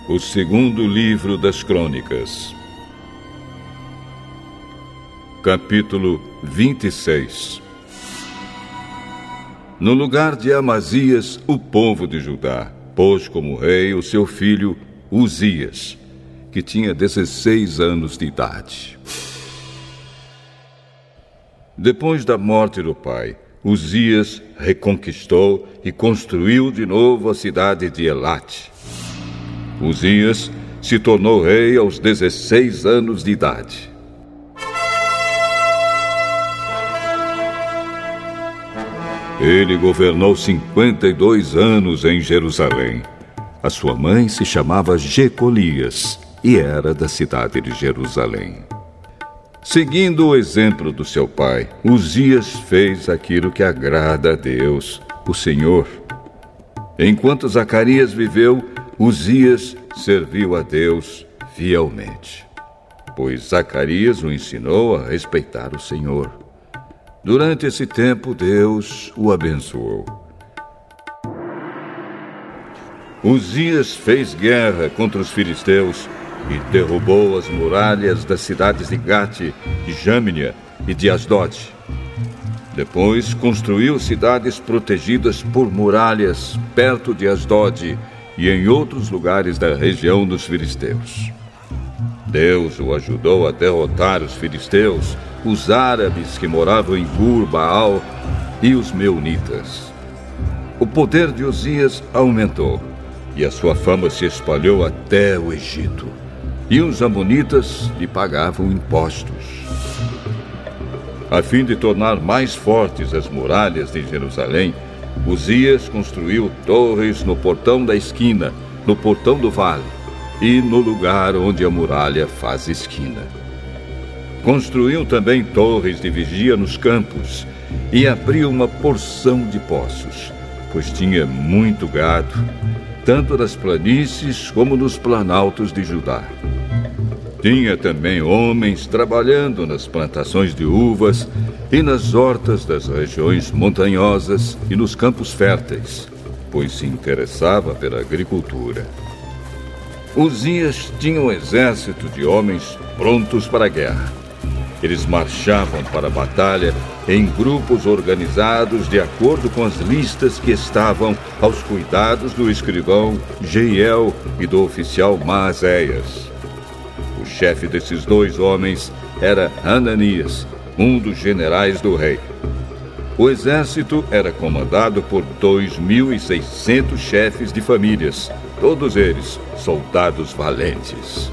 O segundo livro das Crônicas. Capítulo 26. No lugar de Amazias, o povo de Judá pôs como rei o seu filho Uzias, que tinha 16 anos de idade. Depois da morte do pai, Uzias reconquistou e construiu de novo a cidade de Elate. Uzias se tornou rei aos 16 anos de idade. Ele governou 52 anos em Jerusalém. A sua mãe se chamava Jecolias e era da cidade de Jerusalém. Seguindo o exemplo do seu pai, Uzias fez aquilo que agrada a Deus, o Senhor. Enquanto Zacarias viveu, Uzias serviu a Deus fielmente, pois Zacarias o ensinou a respeitar o Senhor. Durante esse tempo, Deus o abençoou. Uzias fez guerra contra os filisteus e derrubou as muralhas das cidades de Gate, de Jâmnia e de Asdod. Depois construiu cidades protegidas por muralhas perto de Asdod e em outros lugares da região dos filisteus. Deus o ajudou a derrotar os filisteus, os árabes que moravam em Gur-Baal e os meunitas. O poder de Uzias aumentou e a sua fama se espalhou até o Egito. E os amonitas lhe pagavam impostos. A fim de tornar mais fortes as muralhas de Jerusalém, Uzias construiu torres no portão da esquina, no portão do vale e no lugar onde a muralha faz esquina. Construiu também torres de vigia nos campos e abriu uma porção de poços, pois tinha muito gado, tanto nas planícies como nos planaltos de Judá. Tinha também homens trabalhando nas plantações de uvas e nas hortas das regiões montanhosas e nos campos férteis, pois se interessava pela agricultura. Uzias tinha um exército de homens prontos para a guerra. Eles marchavam para a batalha em grupos organizados de acordo com as listas que estavam aos cuidados do escrivão Jeiel e do oficial Maazéias. O chefe desses dois homens era Hananias, um dos generais do rei. O exército era comandado por 2.600 chefes de famílias, todos eles soldados valentes.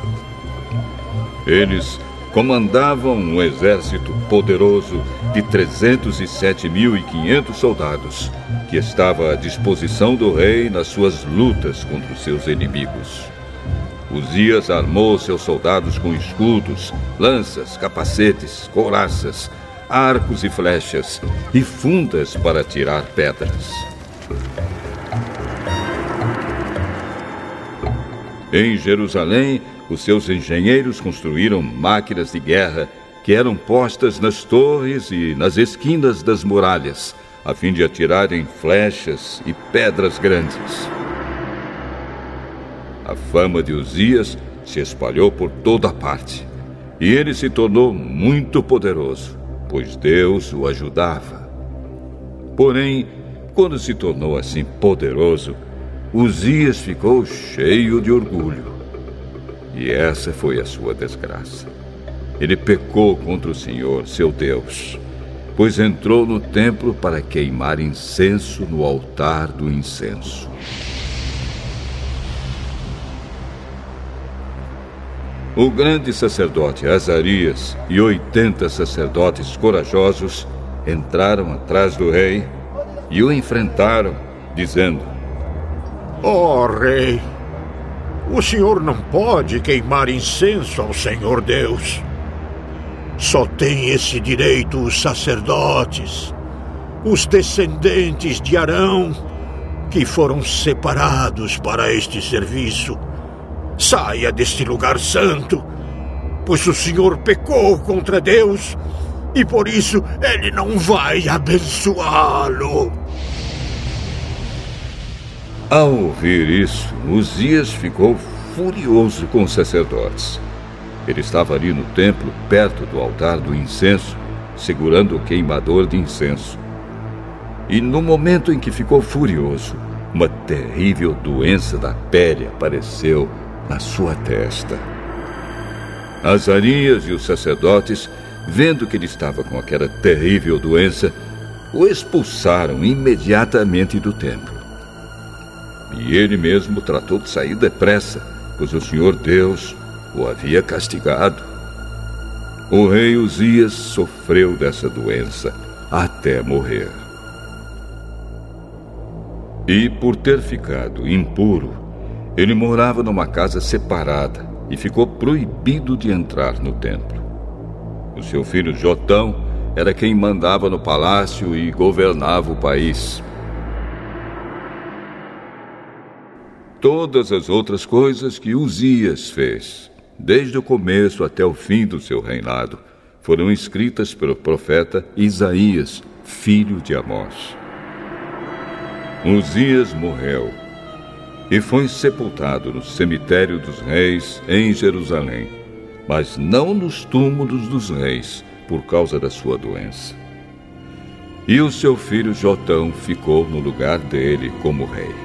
Eles comandavam um exército poderoso de 307.500 soldados, que estava à disposição do rei nas suas lutas contra os seus inimigos. Uzias armou seus soldados com escudos, lanças, capacetes, couraças, arcos e flechas e fundas para atirar pedras. Em Jerusalém, os seus engenheiros construíram máquinas de guerra que eram postas nas torres e nas esquinas das muralhas, a fim de atirarem flechas e pedras grandes. A fama de Uzias se espalhou por toda parte, e ele se tornou muito poderoso, pois Deus o ajudava. Porém, quando se tornou assim poderoso, Uzias ficou cheio de orgulho. E essa foi a sua desgraça. Ele pecou contra o Senhor, seu Deus, pois entrou no templo para queimar incenso no altar do incenso. O grande sacerdote Azarias e 80 sacerdotes corajosos entraram atrás do rei e o enfrentaram, dizendo: Ó rei, o senhor não pode queimar incenso ao Senhor Deus. Só tem esse direito os sacerdotes, os descendentes de Arão, que foram separados para este serviço. Saia deste lugar santo, pois o senhor pecou contra Deus e por isso ele não vai abençoá-lo. Ao ouvir isso, Uzias ficou furioso com os sacerdotes. Ele estava ali no templo, perto do altar do incenso, segurando o queimador de incenso. E no momento em que ficou furioso, uma terrível doença da pele apareceu na sua testa. Azarias e os sacerdotes, vendo que ele estava com aquela terrível doença, o expulsaram imediatamente do templo. E ele mesmo tratou de sair depressa, pois o Senhor Deus o havia castigado. O rei Uzias sofreu dessa doença até morrer. E por ter ficado impuro, ele morava numa casa separada e ficou proibido de entrar no templo. O seu filho Jotão era quem mandava no palácio e governava o país. Todas as outras coisas que Uzias fez, desde o começo até o fim do seu reinado, foram escritas pelo profeta Isaías, filho de Amós. Uzias morreu e foi sepultado no cemitério dos reis em Jerusalém, mas não nos túmulos dos reis, por causa da sua doença. E o seu filho Jotão ficou no lugar dele como rei.